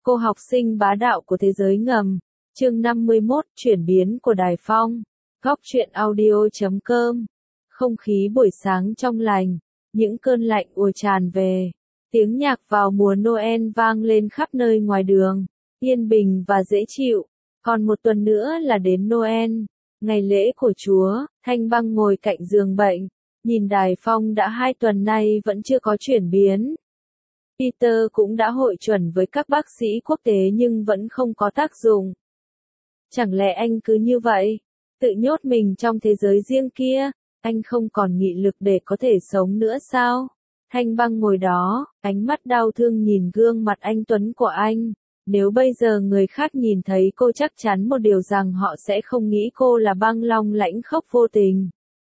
Cô học sinh bá đạo của thế giới ngầm. Chương 51, chuyển biến của Đài Phong. Góc truyện audio.com. Không khí buổi sáng trong lành, những cơn lạnh ùa tràn về. Tiếng nhạc vào mùa Noel vang lên khắp nơi ngoài đường, yên bình và dễ chịu. Còn một tuần nữa là đến Noel, ngày lễ của Chúa. Thanh Băng ngồi cạnh giường bệnh, nhìn Đài Phong đã 2 tuần nay vẫn chưa có chuyển biến. Peter cũng đã hội chuẩn với các bác sĩ quốc tế nhưng vẫn không có tác dụng. Chẳng lẽ anh cứ như vậy, tự nhốt mình trong thế giới riêng kia, anh không còn nghị lực để có thể sống nữa sao? Thanh Băng ngồi đó, ánh mắt đau thương nhìn gương mặt anh tuấn của anh. Nếu bây giờ người khác nhìn thấy cô chắc chắn một điều rằng họ sẽ không nghĩ cô là Băng Long lãnh khốc vô tình.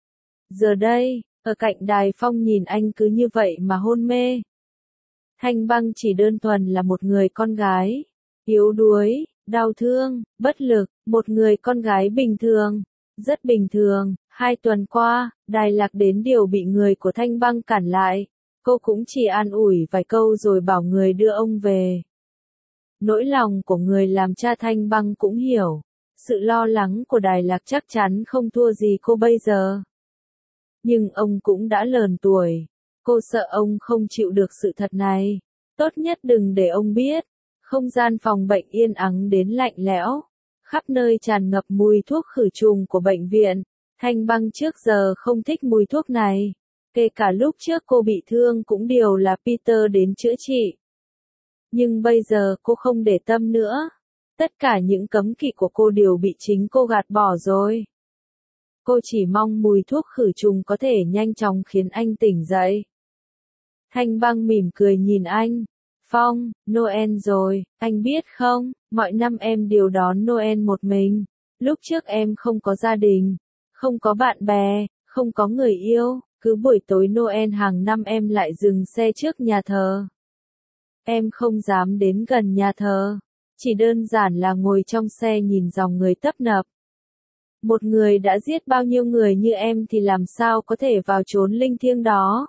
Giờ đây, ở cạnh Đài Phong nhìn anh cứ như vậy mà hôn mê. Thanh Băng chỉ đơn thuần là một người con gái, yếu đuối, đau thương, bất lực, một người con gái bình thường, rất bình thường. 2 tuần qua, Đài Lạc đến điều bị người của Thanh Băng cản lại, cô cũng chỉ an ủi vài câu rồi bảo người đưa ông về. Nỗi lòng của người làm cha Thanh Băng cũng hiểu, sự lo lắng của Đài Lạc chắc chắn không thua gì cô bây giờ. Nhưng ông cũng đã lớn tuổi, cô sợ ông không chịu được sự thật này, tốt nhất đừng để ông biết. Không gian phòng bệnh yên ắng đến lạnh lẽo, khắp nơi tràn ngập mùi thuốc khử trùng của bệnh viện. Thanh Băng trước giờ không thích mùi thuốc này, kể cả lúc trước cô bị thương cũng đều là Peter đến chữa trị. Nhưng bây giờ cô không để tâm nữa, tất cả những cấm kỵ của cô đều bị chính cô gạt bỏ rồi. Cô chỉ mong mùi thuốc khử trùng có thể nhanh chóng khiến anh tỉnh dậy. Thanh Băng mỉm cười nhìn anh. Phong, Noel rồi, anh biết không, mọi năm em đều đón Noel một mình. Lúc trước em không có gia đình, không có bạn bè, không có người yêu, cứ buổi tối Noel hàng năm em lại dừng xe trước nhà thờ. Em không dám đến gần nhà thờ, chỉ đơn giản là ngồi trong xe nhìn dòng người tấp nập. Một người đã giết bao nhiêu người như em thì làm sao có thể vào chốn linh thiêng đó.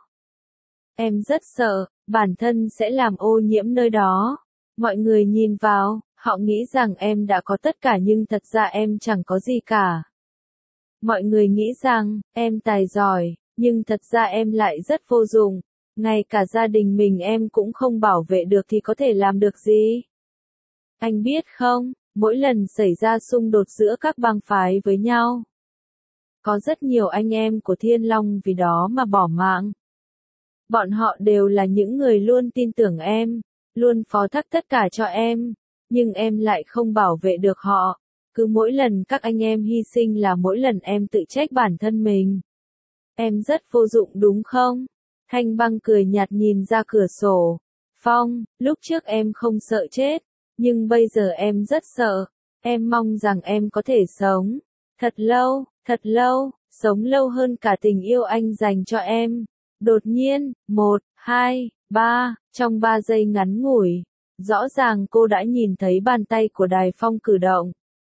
Em rất sợ, bản thân sẽ làm ô nhiễm nơi đó. Mọi người nhìn vào, họ nghĩ rằng em đã có tất cả nhưng thật ra em chẳng có gì cả. Mọi người nghĩ rằng, em tài giỏi, nhưng thật ra em lại rất vô dụng. Ngay cả gia đình mình em cũng không bảo vệ được thì có thể làm được gì? Anh biết không, mỗi lần xảy ra xung đột giữa các bang phái với nhau, có rất nhiều anh em của Thiên Long vì đó mà bỏ mạng. Bọn họ đều là những người luôn tin tưởng em, luôn phó thác tất cả cho em, nhưng em lại không bảo vệ được họ. Cứ mỗi lần các anh em hy sinh là mỗi lần em tự trách bản thân mình. Em rất vô dụng đúng không? Thanh Băng cười nhạt nhìn ra cửa sổ. Phong, lúc trước em không sợ chết, nhưng bây giờ em rất sợ. Em mong rằng em có thể sống thật lâu, sống lâu hơn cả tình yêu anh dành cho em. Đột nhiên, 1, 2, 3, trong 3 giây ngắn ngủi, rõ ràng cô đã nhìn thấy bàn tay của Đài Phong cử động.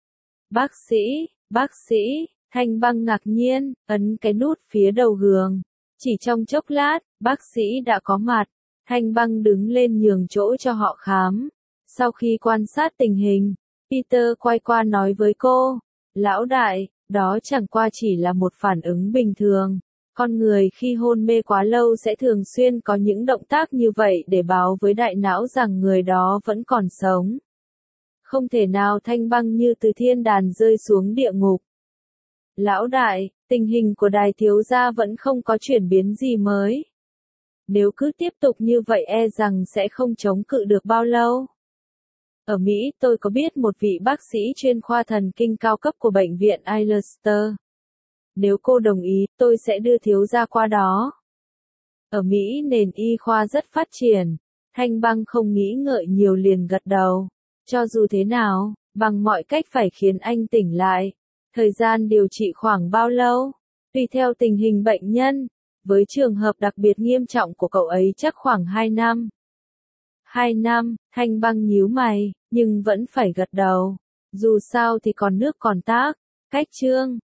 Bác sĩ, Thanh Băng ngạc nhiên, ấn cái nút phía đầu giường. Chỉ trong chốc lát, bác sĩ đã có mặt. Thanh Băng đứng lên nhường chỗ cho họ khám. Sau khi quan sát tình hình, Peter quay qua nói với cô, lão đại, đó chẳng qua chỉ là một phản ứng bình thường. Con người khi hôn mê quá lâu sẽ thường xuyên có những động tác như vậy để báo với đại não rằng người đó vẫn còn sống. Không thể nào Thanh Băng như từ thiên đàng rơi xuống địa ngục. Lão đại, tình hình của Đài thiếu gia vẫn không có chuyển biến gì mới. Nếu cứ tiếp tục như vậy e rằng sẽ không chống cự được bao lâu. Ở Mỹ tôi có biết một vị bác sĩ chuyên khoa thần kinh cao cấp của bệnh viện Leicester. Nếu cô đồng ý, tôi sẽ đưa thiếu gia qua đó. Ở Mỹ nền y khoa rất phát triển. Thanh Băng không nghĩ ngợi nhiều liền gật đầu. Cho dù thế nào, bằng mọi cách phải khiến anh tỉnh lại. Thời gian điều trị khoảng bao lâu? Tùy theo tình hình bệnh nhân. Với trường hợp đặc biệt nghiêm trọng của cậu ấy chắc khoảng 2 năm. 2 năm, Thanh Băng nhíu mày, nhưng vẫn phải gật đầu. Dù sao thì còn nước còn tát. Cách chương